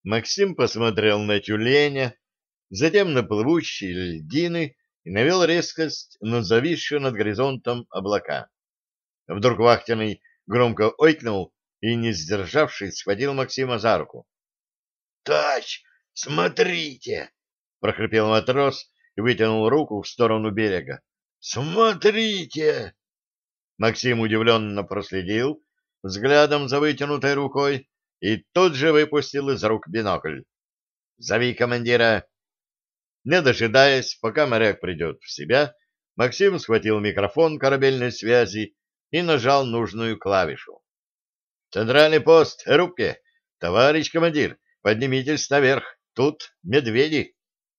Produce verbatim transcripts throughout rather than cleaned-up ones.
Максим посмотрел на тюленя, затем на плывущие льдины и навел резкость на зависшие над горизонтом облака. Вдруг вахтенный громко ойкнул и, не сдержавшись, схватил Максима за руку. — Тач, смотрите! — прохрипел матрос и вытянул руку в сторону берега. — Смотрите! Максим удивленно проследил взглядом за вытянутой рукой и тут же выпустил из рук бинокль. «Зови командира!» Не дожидаясь, пока моряк придет в себя, Максим схватил микрофон корабельной связи и нажал нужную клавишу. «Центральный пост, рубке! Товарищ командир, поднимитесь наверх, тут медведи!»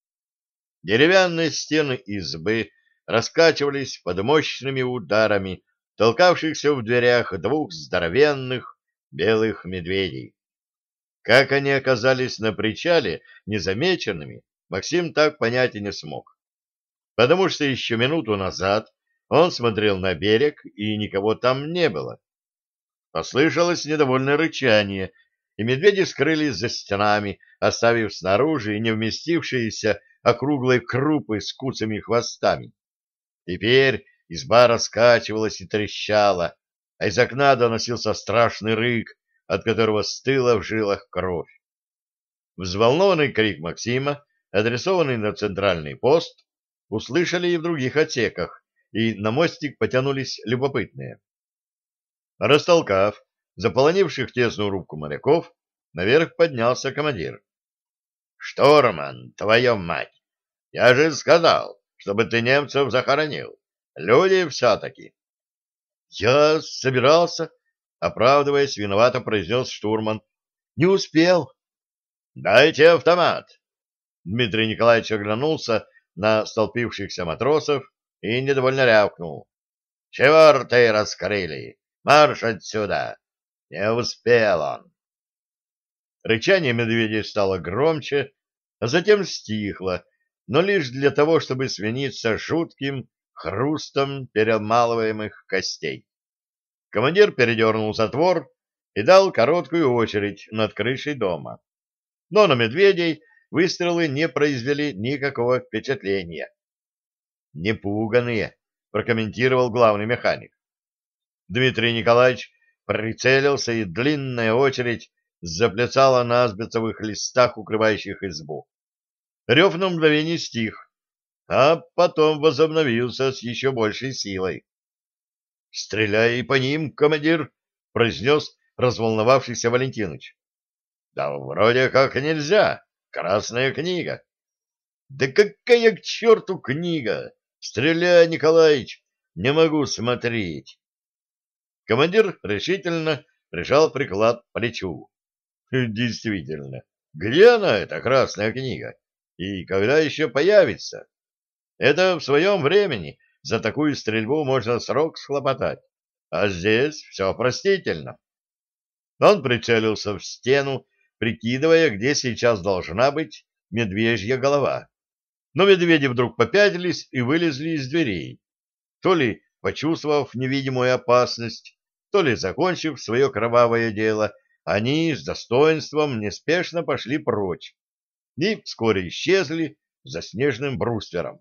Деревянные стены избы раскачивались под мощными ударами толкавшихся в дверях двух здоровенных белых медведей. Как они оказались на причале незамеченными, Максим так понять и не смог. Потому что еще минуту назад он смотрел на берег, и никого там не было. Послышалось недовольное рычание, и медведи скрылись за стенами, оставив снаружи не вместившиеся округлые крупы с куцами хвостами. Теперь изба раскачивалась и трещала, а из окна доносился страшный рык, от которого стыла в жилах кровь. Взволнованный крик Максима, адресованный на центральный пост, услышали и в других отсеках, и на мостик потянулись любопытные. Растолкав заполонивших тесную рубку моряков, наверх поднялся командир. — Штурман, твою мать! Я же сказал, чтобы ты немцев захоронил. Люди все-таки. — Я собирался, — оправдываясь, виновато произнес штурман. — Не успел. — Дайте автомат. Дмитрий Николаевич оглянулся на столпившихся матросов и недовольно рявкнул. — Чего рты раскрыли? Марш отсюда! Не успел он. Рычание медведей стало громче, а затем стихло, но лишь для того, чтобы смениться жутким хрустом перемалываемых костей. Командир передернул затвор и дал короткую очередь над крышей дома. Но на медведей выстрелы не произвели никакого впечатления. «Непуганые», — прокомментировал главный механик. Дмитрий Николаевич прицелился, и длинная очередь заплясала на асбестовых листах, укрывающих избу. Рев на мгновение стих, а потом возобновился с еще большей силой. — Стреляй по ним, командир! — произнес разволновавшийся Валентиныч. — Да вроде как нельзя. Красная книга. — Да какая к черту книга! Стреляй, Николаич! Не могу смотреть. Командир решительно прижал приклад к плечу. Действительно, где она, эта красная книга? И когда еще появится? Это в своем времени за такую стрельбу можно срок схлопотать. А здесь все простительно. Он прицелился в стену, прикидывая, где сейчас должна быть медвежья голова. Но медведи вдруг попятились и вылезли из дверей, то ли почувствовав невидимую опасность, то ли закончив свое кровавое дело, они с достоинством неспешно пошли прочь и вскоре исчезли за снежным бруствером.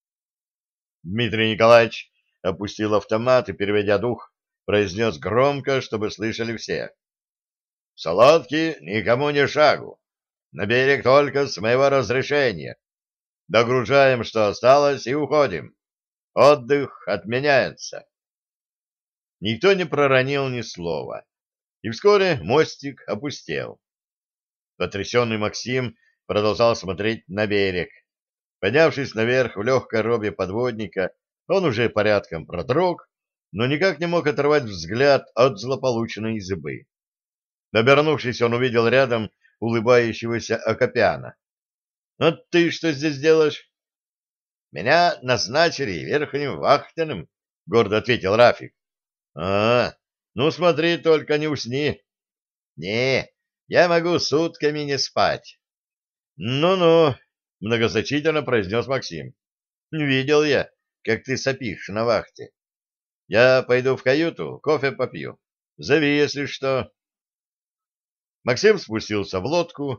Дмитрий Николаевич опустил автомат и, переведя дух, произнес громко, чтобы слышали все. — Солодки никому не шагу. На берег только с моего разрешения. Догружаем, что осталось, и уходим. Отдых отменяется. Никто не проронил ни слова, и вскоре мостик опустел. Потрясенный Максим продолжал смотреть на берег. Поднявшись наверх в легкой робе подводника, он уже порядком продрог, но никак не мог оторвать взгляд от злополучной избы. Обернувшись, он увидел рядом улыбающегося Акопяна. — А ты что здесь делаешь? — Меня назначили верхним вахтенным, — гордо ответил Рафик. — А, ну смотри, только не усни. — Не, я могу сутками не спать. Ну — Ну-ну, — многозначительно произнес Максим. — Видел я, как ты сопишь на вахте. Я пойду в каюту, кофе попью. Зови, если что. Максим спустился в лодку,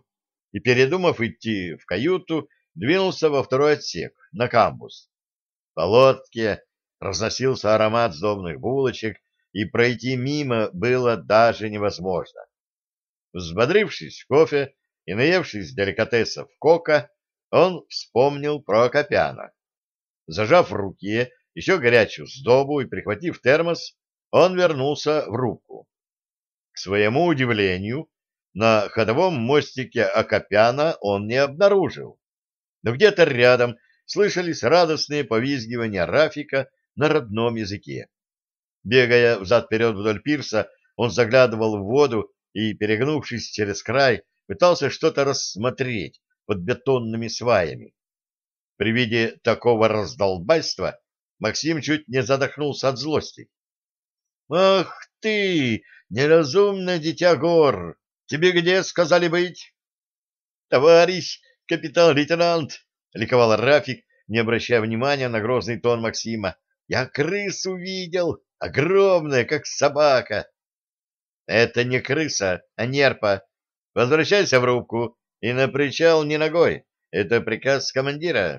и, передумав идти в каюту, двинулся во второй отсек, на камбуз. По лодке разносился аромат сдобных булочек, и пройти мимо было даже невозможно. Взбодрившись кофе и наевшись деликатесов кока, он вспомнил про Акопяна. Зажав в руке еще горячую сдобу и прихватив термос, он вернулся в рубку. К своему удивлению, на ходовом мостике Акопяна он не обнаружил. Но где-то рядом слышались радостные повизгивания Рафика на родном языке. Бегая взад-вперед вдоль пирса, он заглядывал в воду и, перегнувшись через край, пытался что-то рассмотреть под бетонными сваями. При виде такого раздолбайства Максим чуть не задохнулся от злости. — Ах ты, неразумное дитя гор! Тебе где сказали быть? — Товарищ капитан-лейтенант! — ликовал Рафик, не обращая внимания на грозный тон Максима. — Я крысу видел, огромная, как собака. — Это не крыса, а нерпа. Возвращайся в рубку и на причал не ногой. Это приказ командира.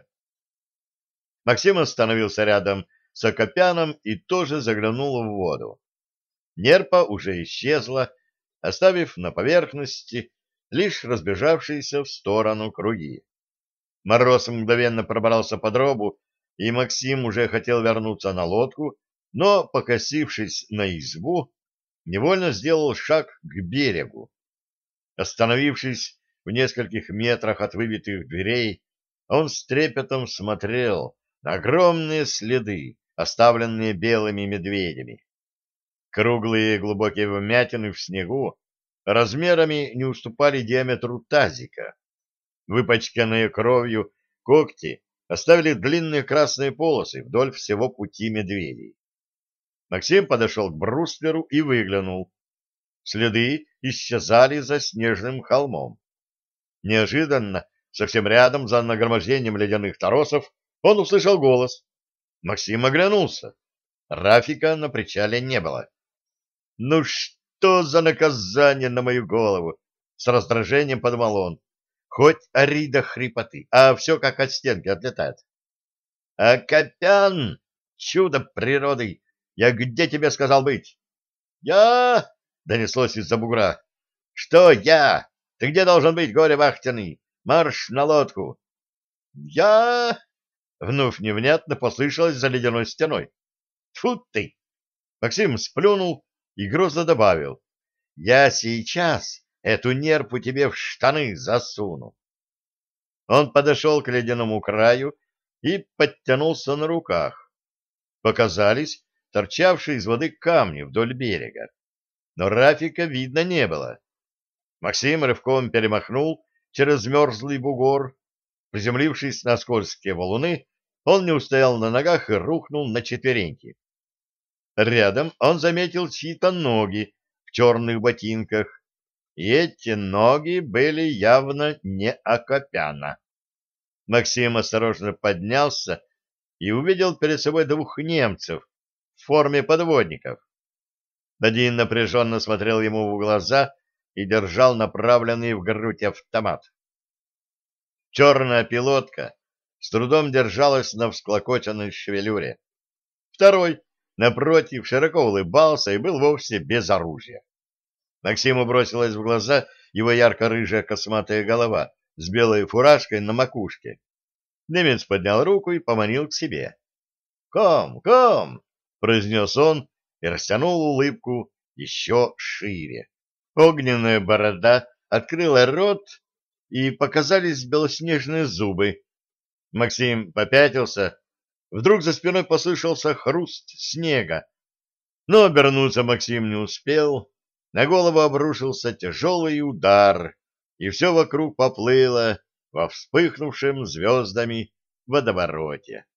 Максим остановился рядом с Акопяном и тоже заглянул в воду. Нерпа уже исчезла, оставив на поверхности лишь разбежавшиеся в сторону круги. Мороз мгновенно пробрался под робу, и Максим уже хотел вернуться на лодку, но, покосившись на избу, невольно сделал шаг к берегу. Остановившись в нескольких метрах от выбитых дверей, он с трепетом смотрел на огромные следы, оставленные белыми медведями. Круглые глубокие вмятины в снегу размерами не уступали диаметру тазика. Выпачканные кровью когти оставили длинные красные полосы вдоль всего пути медведей. Максим подошел к брустверу и выглянул. Следы исчезали за снежным холмом. Неожиданно, совсем рядом, за нагромождением ледяных торосов, он услышал голос. Максим оглянулся. Рафика на причале не было. «Ну что за наказание на мою голову?» — с раздражением подумал он. «Хоть ори до хрипоты, а все как от стенки отлетает». «Акопян! Чудо природы! Я где тебе сказал быть?» «Я!» — донеслось из-за бугра. «Что я? Ты где должен быть, горе-вахтенный? Марш на лодку!» «Я!» — вновь невнятно послышалось за ледяной стеной. «Тьфу ты!» Максим сплюнул и грозно добавил. «Я сейчас эту нерпу тебе в штаны засуну». Он подошел к ледяному краю и подтянулся на руках. Показались торчавшие из воды камни вдоль берега, но Рафика видно не было. Максим рывком перемахнул через мерзлый бугор. Приземлившись на скользкие валуны, он не устоял на ногах и рухнул на четвереньки. Рядом он заметил чьи-то ноги в черных ботинках, и эти ноги были явно не Акопяна. Максим осторожно поднялся и увидел перед собой двух немцев в форме подводников. Один напряженно смотрел ему в глаза и держал направленный в грудь автомат. Черная пилотка с трудом держалась на всклокоченной шевелюре. Второй, напротив, широко улыбался и был вовсе без оружия. Максиму бросилась в глаза его ярко-рыжая косматая голова с белой фуражкой на макушке. Немец поднял руку и поманил к себе. «Ком, ком!» — произнес он и растянул улыбку еще шире. Огненная борода открыла рот, и показались белоснежные зубы. Максим попятился. Вдруг за спиной послышался хруст снега. Но обернуться Максим не успел. На голову обрушился тяжелый удар, и все вокруг поплыло во вспыхнувшем звездами водовороте.